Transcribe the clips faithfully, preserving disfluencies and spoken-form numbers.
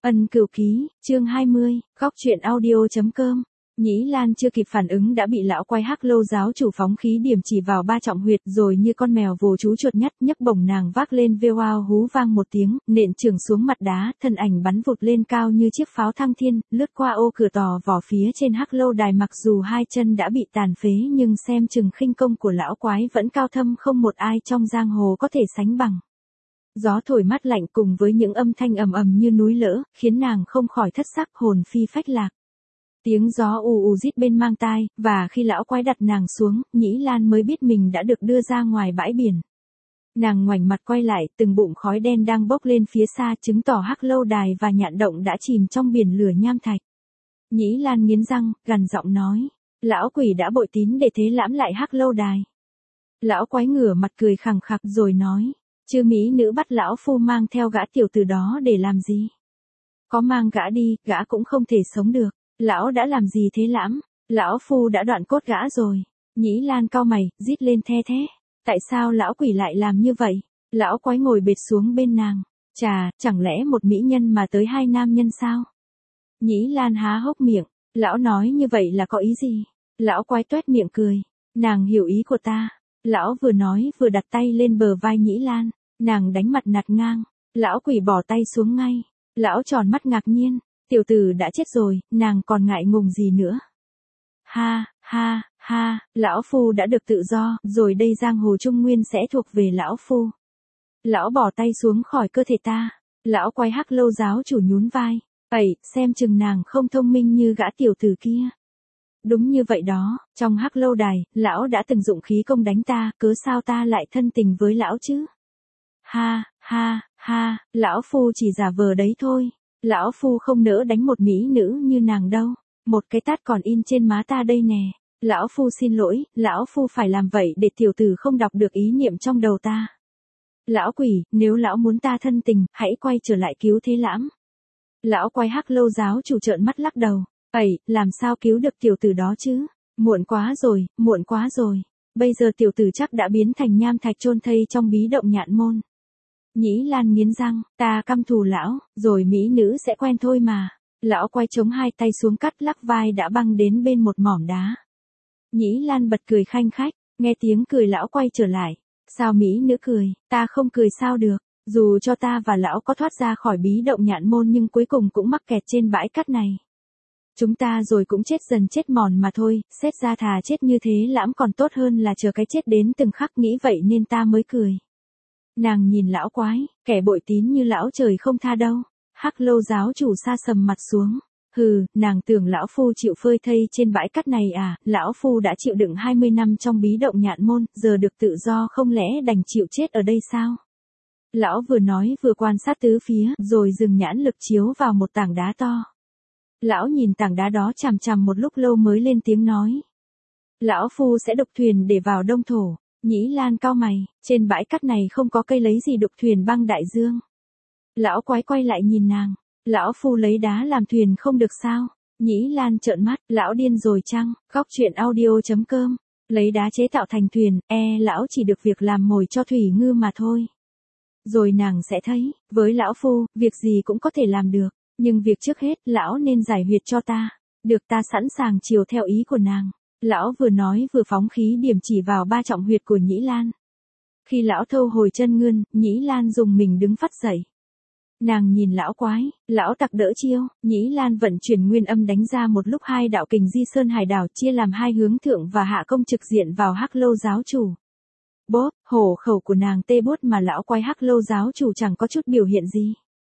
Ân Cửu Ký, chương hai mươi, góc truyện audio.com. Nhĩ Lan chưa kịp phản ứng đã bị lão quái Hắc Lâu giáo chủ phóng khí điểm chỉ vào ba trọng huyệt, rồi như con mèo vồ chú chuột nhắt nhấc bổng nàng vác lên vêu ao hú vang một tiếng, nện chưởng xuống mặt đá, thân ảnh bắn vụt lên cao như chiếc pháo thăng thiên, lướt qua ô cửa tò vỏ phía trên Hắc Lâu đài. Mặc dù hai chân đã bị tàn phế nhưng xem chừng khinh công của lão quái vẫn cao thâm, không một ai trong giang hồ có thể sánh bằng. Gió thổi mát lạnh cùng với những âm thanh ầm ầm như núi lỡ, khiến nàng không khỏi thất sắc, hồn phi phách lạc. Tiếng gió ù ù rít bên mang tai, và khi lão quái đặt nàng xuống, Nhĩ Lan mới biết mình đã được đưa ra ngoài bãi biển. Nàng ngoảnh mặt quay lại, từng bụng khói đen đang bốc lên phía xa, chứng tỏ Hắc Lâu đài và nhạn động đã chìm trong biển lửa nham thạch. Nhĩ Lan nghiến răng, gằn giọng nói, lão quỷ đã bội tín để thế lãm lại Hắc Lâu đài. Lão quái ngửa mặt cười khằng khặc rồi nói, chư mỹ nữ bắt lão phu mang theo gã tiểu tử đó để làm gì? Có mang gã đi, gã cũng không thể sống được. Lão đã làm gì thế lãm? Lão phu đã đoạn cốt gã rồi. Nhĩ Lan cau mày, rít lên the thé. Tại sao lão quỷ lại làm như vậy? Lão quái ngồi bệt xuống bên nàng. Chà, chẳng lẽ một mỹ nhân mà tới hai nam nhân sao? Nhĩ Lan há hốc miệng. Lão nói như vậy là có ý gì? Lão quái toét miệng cười. Nàng hiểu ý của ta. Lão vừa nói vừa đặt tay lên bờ vai Nhĩ Lan. Nàng đánh mặt nạt ngang. Lão quỷ bỏ tay xuống ngay. Lão tròn mắt ngạc nhiên. Tiểu tử đã chết rồi, nàng còn ngại ngùng gì nữa? Ha, ha, ha, lão phu đã được tự do, rồi đây giang hồ Trung Nguyên sẽ thuộc về lão phu. Lão bỏ tay xuống khỏi cơ thể ta. Lão quái Hắc Lâu giáo chủ nhún vai. Ẩy, xem chừng nàng không thông minh như gã tiểu tử kia. Đúng như vậy đó, trong Hắc Lâu đài, lão đã từng dụng khí công đánh ta, cớ sao ta lại thân tình với lão chứ? Ha, ha, ha, lão phu chỉ giả vờ đấy thôi. Lão phu không nỡ đánh một mỹ nữ như nàng đâu. Một cái tát còn in trên má ta đây nè. Lão phu xin lỗi, lão phu phải làm vậy để tiểu tử không đọc được ý niệm trong đầu ta. Lão quỷ, nếu lão muốn ta thân tình, hãy quay trở lại cứu thế lãm. Lão quái Hắc Lâu giáo chủ trợn mắt lắc đầu. Ẩy, làm sao cứu được tiểu tử đó chứ? Muộn quá rồi, muộn quá rồi. Bây giờ tiểu tử chắc đã biến thành nham thạch chôn thây trong bí động nhạn môn. Nhĩ Lan nghiến răng, ta căm thù lão, rồi mỹ nữ sẽ quen thôi mà. Lão quay chống hai tay xuống cắt lắc vai đã băng đến bên một mỏm đá. Nhĩ Lan bật cười khanh khách, nghe tiếng cười lão quay trở lại. Sao mỹ nữ cười, ta không cười sao được, dù cho ta và lão có thoát ra khỏi bí động nhạn môn nhưng cuối cùng cũng mắc kẹt trên bãi cát này. Chúng ta rồi cũng chết dần chết mòn mà thôi, xét ra thà chết như thế lãm còn tốt hơn là chờ cái chết đến từng khắc, nghĩ vậy nên ta mới cười. Nàng nhìn lão quái, kẻ bội tín như lão trời không tha đâu. Hắc Lâu giáo chủ sa sầm mặt xuống. Hừ, nàng tưởng lão phu chịu phơi thây trên bãi cát này à? Lão phu đã chịu đựng hai mươi năm trong bí động nhạn môn, giờ được tự do không lẽ đành chịu chết ở đây sao? Lão vừa nói vừa quan sát tứ phía, rồi dừng nhãn lực chiếu vào một tảng đá to. Lão nhìn tảng đá đó chằm chằm một lúc lâu mới lên tiếng nói. Lão phu sẽ đục thuyền để vào Đông Thổ. Nhĩ Lan cau mày, trên bãi cát này không có cây lấy gì đục thuyền băng đại dương. Lão quái quay lại nhìn nàng, lão phu lấy đá làm thuyền không được sao? Nhĩ Lan trợn mắt, lão điên rồi chăng? Góc truyện audio.com, lấy đá chế tạo thành thuyền, e lão chỉ được việc làm mồi cho thủy ngư mà thôi. Rồi nàng sẽ thấy, với lão phu, việc gì cũng có thể làm được, nhưng việc trước hết, lão nên giải huyệt cho ta. Được, ta sẵn sàng chiều theo ý của nàng. Lão vừa nói vừa phóng khí điểm chỉ vào ba trọng huyệt của Nhĩ Lan. Khi lão thâu hồi chân ngươn, Nhĩ Lan dùng mình đứng phắt dậy. Nàng nhìn lão quái, lão tặc đỡ chiêu, Nhĩ Lan vận chuyển nguyên âm đánh ra một lúc hai đạo kình di sơn hải đảo chia làm hai hướng thượng và hạ công trực diện vào Hắc Lâu giáo chủ. Bốp, hổ khẩu của nàng tê bút mà lão quái Hắc Lâu giáo chủ chẳng có chút biểu hiện gì.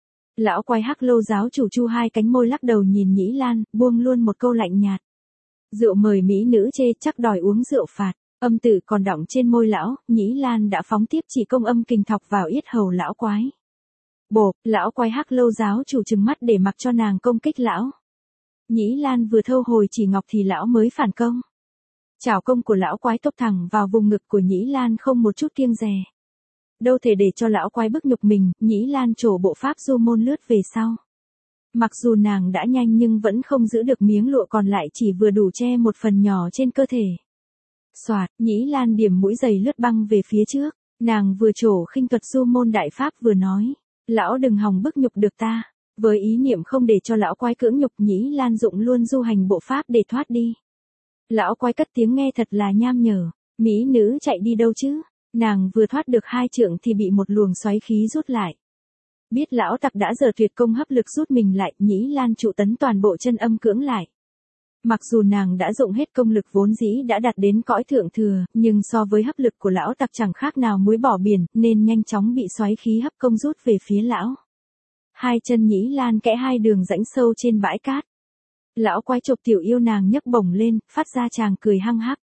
Lão quái Hắc Lâu giáo chủ chu hai cánh môi lắc đầu nhìn Nhĩ Lan, buông luôn một câu lạnh nhạt. Rượu mời mỹ nữ chê chắc đòi uống rượu phạt, âm tử còn đọng trên môi lão, Nhĩ Lan đã phóng tiếp chỉ công âm kình thọc vào yết hầu lão quái. Bộp, lão quái Hắc Lâu giáo chủ trừng mắt để mặc cho nàng công kích lão. Nhĩ Lan vừa thâu hồi chỉ ngọc thì lão mới phản công. Chảo công của lão quái tốc thẳng vào vùng ngực của Nhĩ Lan không một chút kiêng dè. Đâu thể để cho lão quái bức nhục mình, Nhĩ Lan trổ bộ pháp du môn lướt về sau. Mặc dù nàng đã nhanh nhưng vẫn không giữ được miếng lụa còn lại, chỉ vừa đủ che một phần nhỏ trên cơ thể. Soạt, Nhĩ Lan điểm mũi giày lướt băng về phía trước, nàng vừa trổ khinh thuật du môn đại pháp vừa nói, lão đừng hòng bức nhục được ta. Với ý niệm không để cho lão quái cưỡng nhục, Nhĩ Lan dụng luôn du hành bộ pháp để thoát đi. Lão quái cất tiếng nghe thật là nham nhở, mỹ nữ chạy đi đâu chứ? Nàng vừa thoát được hai trượng thì bị một luồng xoáy khí rút lại. Biết lão tặc đã giờ tuyệt công hấp lực rút mình lại, Nhĩ Lan trụ tấn toàn bộ chân âm cưỡng lại. Mặc dù nàng đã dụng hết công lực vốn dĩ đã đạt đến cõi thượng thừa, nhưng so với hấp lực của lão tặc chẳng khác nào muối bỏ biển, nên nhanh chóng bị xoáy khí hấp công rút về phía lão. Hai chân Nhĩ Lan kẽ hai đường rãnh sâu trên bãi cát. Lão quái chộp tiểu yêu nàng nhấc bổng lên, phát ra chàng cười hăng hắc.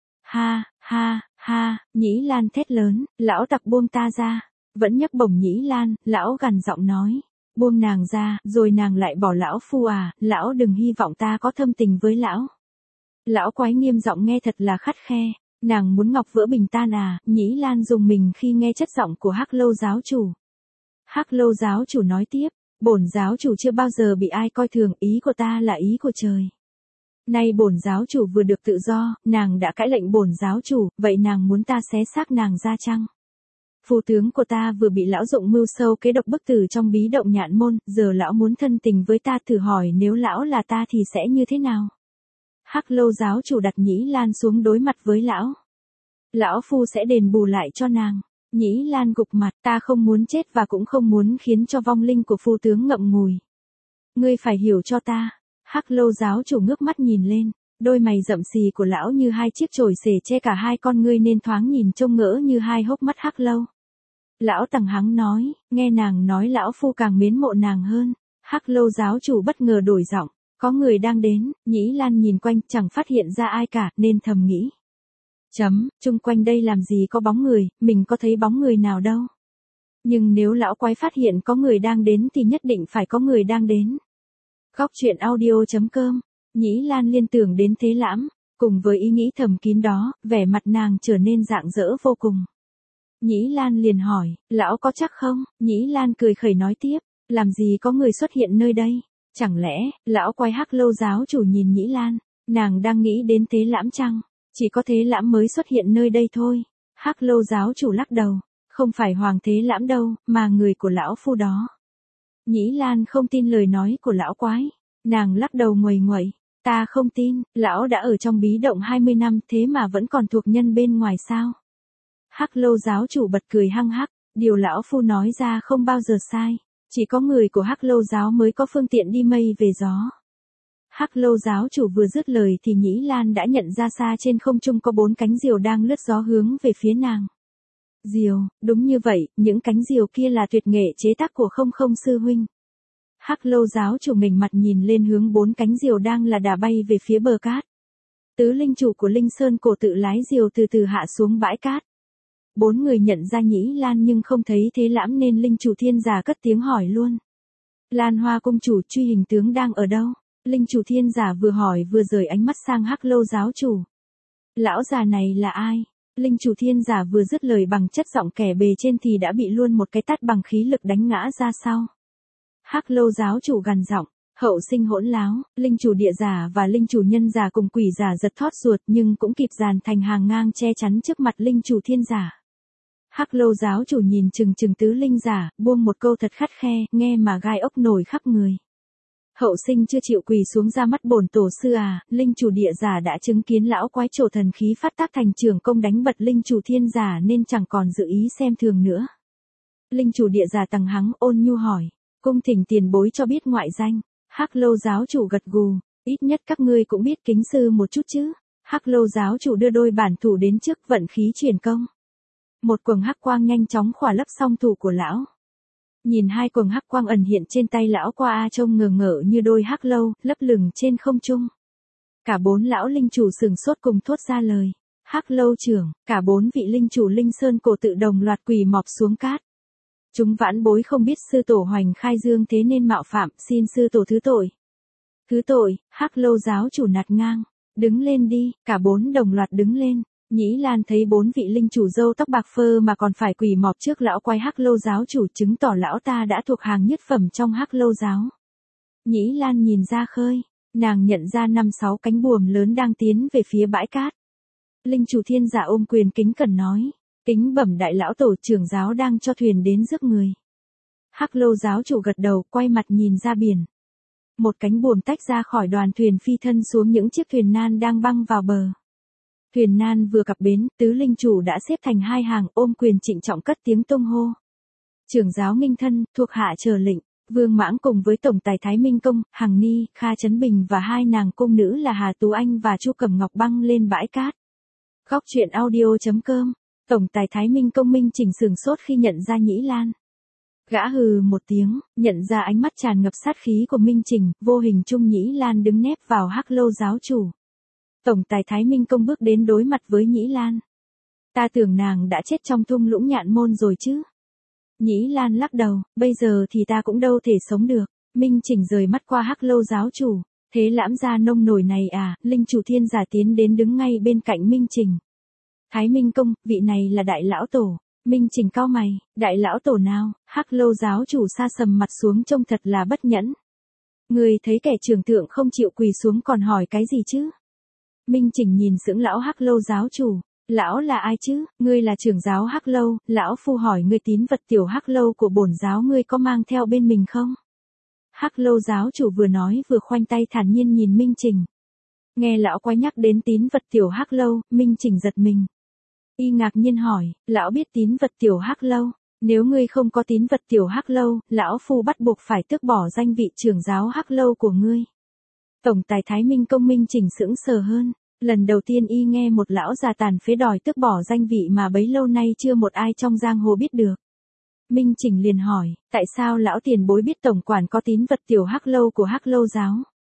Ha, ha, ha, Nhĩ Lan thét lớn, lão tặc buông ta ra. Vẫn nhấc bổng Nhĩ Lan, lão gằn giọng nói. Buông nàng ra, rồi nàng lại bỏ lão phu à, lão đừng hy vọng ta có thâm tình với lão. Lão quái nghiêm giọng nghe thật là khắt khe, nàng muốn ngọc vỡ bình tan à, Nhĩ Lan dùng mình khi nghe chất giọng của Hắc Lâu giáo chủ. Hắc Lâu giáo chủ nói tiếp, bổn giáo chủ chưa bao giờ bị ai coi thường, ý của ta là ý của trời. Nay bổn giáo chủ vừa được tự do, nàng đã cãi lệnh bổn giáo chủ, vậy nàng muốn ta xé xác nàng ra chăng? Phu tướng của ta vừa bị lão dụng mưu sâu kế độc bức tử trong bí động Nhạn Môn, giờ lão muốn thân tình với ta, thử hỏi nếu lão là ta thì sẽ như thế nào? Hắc Lâu giáo chủ đặt Nhĩ Lan xuống đối mặt với lão. Lão phu sẽ đền bù lại cho nàng. Nhĩ Lan gục mặt, ta không muốn chết và cũng không muốn khiến cho vong linh của phu tướng ngậm ngùi. Ngươi phải hiểu cho ta. Hắc Lâu giáo chủ ngước mắt nhìn lên, đôi mày rậm xì của lão như hai chiếc chổi xể che cả hai con ngươi nên thoáng nhìn trông ngỡ như hai hốc mắt Hắc Lâu. Lão tằng hắng nói, nghe nàng nói lão phu càng mến mộ nàng hơn. Hắc Lâu giáo chủ bất ngờ đổi giọng, có người đang đến. Nhĩ Lan nhìn quanh chẳng phát hiện ra ai cả nên thầm nghĩ. Chấm, chung quanh đây làm gì có bóng người, mình có thấy bóng người nào đâu. Nhưng nếu lão quái phát hiện có người đang đến thì nhất định phải có người đang đến. Góc truyện audio chấm com, Nhĩ Lan liên tưởng đến Thế Lãm, cùng với ý nghĩ thầm kín đó, vẻ mặt nàng trở nên rạng rỡ vô cùng. Nhĩ Lan liền hỏi, lão có chắc không? Nhĩ Lan cười khẩy nói tiếp, làm gì có người xuất hiện nơi đây? Chẳng lẽ, lão quái Hắc Lâu giáo chủ nhìn Nhĩ Lan, nàng đang nghĩ đến Thế Lãm chăng? Chỉ có Thế Lãm mới xuất hiện nơi đây thôi. Hắc Lâu giáo chủ lắc đầu, không phải Hoàng Thế Lãm đâu, mà người của lão phu đó. Nhĩ Lan không tin lời nói của lão quái, nàng lắc đầu nguầy nguậy, ta không tin, lão đã ở trong bí động hai mươi năm thế mà vẫn còn thuộc nhân bên ngoài sao? Hắc Lâu giáo chủ bật cười hăng hắc, điều lão phu nói ra không bao giờ sai, chỉ có người của Hắc Lâu giáo mới có phương tiện đi mây về gió. Hắc Lâu giáo chủ vừa dứt lời thì Nhĩ Lan đã nhận ra xa trên không trung có bốn cánh diều đang lướt gió hướng về phía nàng. Diều, đúng như vậy, những cánh diều kia là tuyệt nghệ chế tác của Không Không sư huynh. Hắc Lâu giáo chủ nghềnh mặt nhìn lên hướng bốn cánh diều đang là đà bay về phía bờ cát. Tứ linh chủ của Linh Sơn cổ tự lái diều từ từ hạ xuống bãi cát. Bốn người nhận ra Nhĩ Lan nhưng không thấy Thế Lãm nên linh chủ Thiên Giả cất tiếng hỏi luôn. Lan Hoa công chủ, truy hình tướng đang ở đâu? Linh chủ Thiên Giả vừa hỏi vừa rời ánh mắt sang Hắc Lâu giáo chủ. Lão già này là ai? Linh chủ Thiên Giả vừa dứt lời bằng chất giọng kẻ bề trên thì đã bị luôn một cái tát bằng khí lực đánh ngã ra sau. Hắc Lâu giáo chủ gằn giọng, hậu sinh hỗn láo. Linh chủ Địa Giả và linh chủ Nhân Giả cùng Quỷ Giả giật thót ruột nhưng cũng kịp dàn thành hàng ngang che chắn trước mặt linh chủ Thiên Giả. Hắc Lâu giáo chủ nhìn chừng chừng tứ linh giả, buông một câu thật khắt khe, nghe mà gai ốc nổi khắp người. Hậu sinh chưa chịu quỳ xuống ra mắt bổn tổ sư à? Linh chủ Địa Giả đã chứng kiến lão quái trổ thần khí phát tác thành trường công đánh bật linh chủ Thiên Giả nên chẳng còn dự ý xem thường nữa. Linh chủ Địa Giả tằng hắng ôn nhu hỏi, cung thỉnh tiền bối cho biết ngoại danh. Hắc Lâu giáo chủ gật gù, ít nhất các ngươi cũng biết kính sư một chút chứ. Hắc Lâu giáo chủ đưa đôi bản thủ đến trước, vận khí truyền công. Một quầng hắc quang nhanh chóng khỏa lấp song thủ của lão. Nhìn hai quầng hắc quang ẩn hiện trên tay lão qua a trông ngờ ngợ như đôi hắc lâu, lấp lửng trên không trung. Cả bốn lão linh chủ sừng sốt cùng thốt ra lời. Hắc Lâu trưởng, cả bốn vị linh chủ Linh Sơn cổ tự đồng loạt quỳ mọp xuống cát. Chúng vãn bối không biết sư tổ hoành khai dương thế nên mạo phạm, xin sư tổ thứ tội. Thứ tội, Hắc Lâu giáo chủ nạt ngang. Đứng lên đi, cả bốn đồng loạt đứng lên. Nhĩ Lan thấy bốn vị linh chủ râu tóc bạc phơ mà còn phải quỳ mọp trước lão quái Hắc Lâu giáo chủ, chứng tỏ lão ta đã thuộc hàng nhất phẩm trong Hắc Lâu giáo. Nhĩ Lan nhìn ra khơi, nàng nhận ra năm sáu cánh buồm lớn đang tiến về phía bãi cát. Linh chủ Thiên Giả ôm quyền kính cẩn nói, kính bẩm đại lão tổ, trưởng giáo đang cho thuyền đến rước người. Hắc Lâu giáo chủ gật đầu, quay mặt nhìn ra biển. Một cánh buồm tách ra khỏi đoàn thuyền phi thân xuống những chiếc thuyền nan đang băng vào bờ. Thuyền nan vừa cập bến, tứ linh chủ đã xếp thành hai hàng, ôm quyền trịnh trọng cất tiếng tung hô. Trưởng giáo nghinh thân, thuộc hạ chờ lệnh. Vương Mãng cùng với tổng tài Thái Minh Công, Hằng Ni, Kha Chấn Bình và hai nàng cung nữ là Hà Tú Anh và Chu Cẩm Ngọc băng lên bãi cát. Góc truyện audio chấm com. Tổng tài Thái Minh Công Minh Chỉnh sửng sốt khi nhận ra Nhĩ Lan. Gã hừ một tiếng, nhận ra ánh mắt tràn ngập sát khí của Minh Trình, vô hình chung Nhĩ Lan đứng nép vào Hắc Lâu giáo chủ. Tổng tài Thái Minh Công bước đến đối mặt với Nhĩ Lan. Ta tưởng nàng đã chết trong thung lũng Nhạn Môn rồi chứ. Nhĩ Lan lắc đầu, bây giờ thì ta cũng đâu thể sống được. Minh Trình rời mắt qua Hắc Lâu giáo chủ. Thế lãm gia nông nổi này à, linh chủ thiên giả tiến đến đứng ngay bên cạnh Minh Trình. Thái Minh Công, vị này là đại lão tổ. Minh Trình cau mày, đại lão tổ nào? Hắc Lâu giáo chủ sa sầm mặt xuống trông thật là bất nhẫn. Người thấy kẻ trưởng thượng không chịu quỳ xuống còn hỏi cái gì chứ? Minh Trình nhìn sững lão Hắc Lâu giáo chủ. Lão là ai chứ? Ngươi là trưởng giáo Hắc Lâu, lão phu hỏi ngươi tín vật tiểu Hắc Lâu của bổn giáo ngươi có mang theo bên mình không? Hắc Lâu giáo chủ vừa nói vừa khoanh tay thản nhiên nhìn Minh Trình. Nghe lão quái nhắc đến tín vật tiểu Hắc Lâu, Minh Trình giật mình. Y ngạc nhiên hỏi, lão biết tín vật tiểu Hắc Lâu, nếu ngươi không có tín vật tiểu Hắc Lâu, lão phu bắt buộc phải tước bỏ danh vị trưởng giáo Hắc Lâu của ngươi. Tổng tài Thái Minh Công Minh Trình sững sờ hơn, lần đầu tiên y nghe một lão già tàn phế đòi tước bỏ danh vị mà bấy lâu nay chưa một ai trong giang hồ biết được. Minh Trình liền hỏi, tại sao lão tiền bối biết tổng quản có tín vật tiểu Hắc Lâu của Hắc Lâu giáo?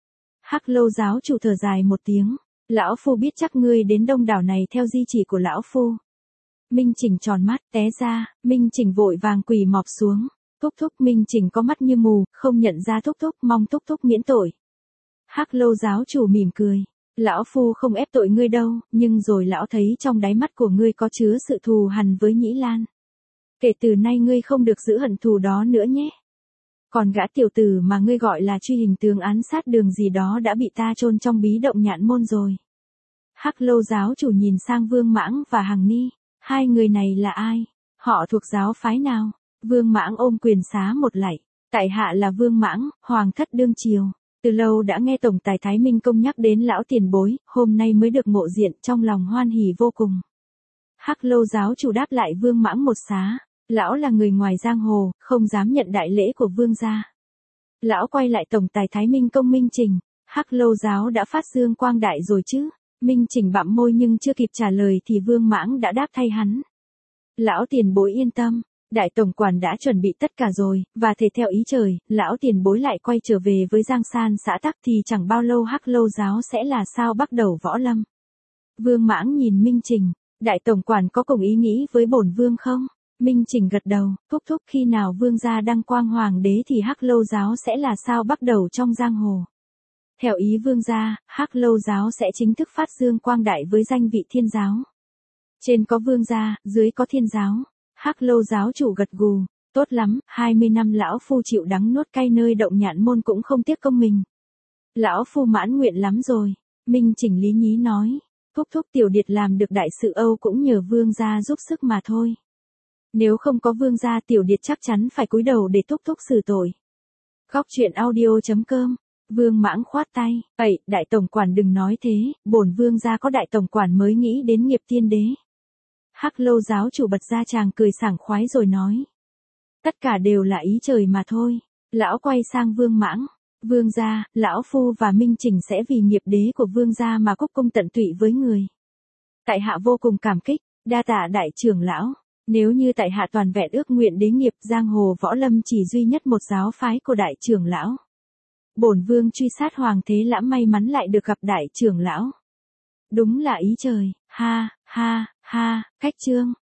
Hắc Lâu giáo chủ thở dài một tiếng. Lão phu biết chắc ngươi đến đông đảo này theo di chỉ của lão phu. Minh Trình tròn mắt, té ra, Minh Trình vội vàng quỳ mọp xuống. Thúc thúc, Minh Trình có mắt như mù, không nhận ra thúc thúc, mong thúc thúc miễn tội. Hắc Lâu giáo chủ mỉm cười. Lão phu không ép tội ngươi đâu, nhưng rồi lão thấy trong đáy mắt của ngươi có chứa sự thù hằn với Nhĩ Lan. Kể từ nay ngươi không được giữ hận thù đó nữa nhé. Còn gã tiểu tử mà ngươi gọi là truy hình tướng án sát đường gì đó đã bị ta chôn trong bí động Nhạn Môn rồi. Hắc Lâu giáo chủ nhìn sang Vương Mãng và Hằng Ni. Hai người này là ai? Họ thuộc giáo phái nào? Vương Mãng ôm quyền xá một lạy. Tại hạ là Vương Mãng, hoàng thất đương triều. Từ lâu đã nghe tổng tài Thái Minh Công nhắc đến lão tiền bối, hôm nay mới được ngộ diện, trong lòng hoan hỉ vô cùng. Hắc Lâu giáo chủ đáp lại Vương Mãng một xá. Lão là người ngoài giang hồ, không dám nhận đại lễ của vương gia. Lão quay lại tổng tài Thái Minh Công Minh Trình. Hắc Lâu giáo đã phát dương quang đại rồi chứ? Minh Trình bặm môi nhưng chưa kịp trả lời thì Vương Mãng đã đáp thay hắn. Lão tiền bối yên tâm, đại tổng quản đã chuẩn bị tất cả rồi, và thể theo ý trời, lão tiền bối lại quay trở về với Giang San xã Tắc thì chẳng bao lâu Hắc Lâu giáo sẽ là sao bắt đầu võ lâm. Vương Mãng nhìn Minh Trình, đại tổng quản có cùng ý nghĩ với bổn vương không? Minh Trình gật đầu, thúc thúc khi nào vương gia đăng quang hoàng đế thì Hắc Lâu giáo sẽ là sao bắt đầu trong giang hồ. Theo ý vương gia, Hắc Lâu giáo sẽ chính thức phát dương quang đại với danh vị thiên giáo. Trên có vương gia, dưới có thiên giáo. Hắc Lâu giáo chủ gật gù, tốt lắm, hai mươi năm lão phu chịu đắng nuốt cay nơi động Nhạn Môn cũng không tiếc công mình. Lão phu mãn nguyện lắm rồi, Minh Trình lý nhí nói, thúc thúc tiểu điệt làm được đại sự Âu cũng nhờ vương gia giúp sức mà thôi. Nếu không có vương gia tiểu điệt chắc chắn phải cúi đầu để thúc thúc xử tội. Góc truyện audio chấm com. Vương Mãng khoát tay, "Ây, đại tổng quản đừng nói thế, bổn vương gia có đại tổng quản mới nghĩ đến nghiệp tiên đế." Hắc Lâu giáo chủ bật ra chàng cười sảng khoái rồi nói, "Tất cả đều là ý trời mà thôi." Lão quay sang Vương Mãng, "Vương gia, lão phu và Minh Trình sẽ vì nghiệp đế của vương gia mà cúc cung tận tụy với người. Tại hạ vô cùng cảm kích, đa tạ đại trưởng lão. Nếu như tại hạ toàn vẹn ước nguyện đế nghiệp giang hồ võ lâm chỉ duy nhất một giáo phái của đại trưởng lão. Bổn vương truy sát hoàng thế lãm may mắn lại được gặp đại trưởng lão. Đúng là ý trời, ha, ha, ha." Khách chương.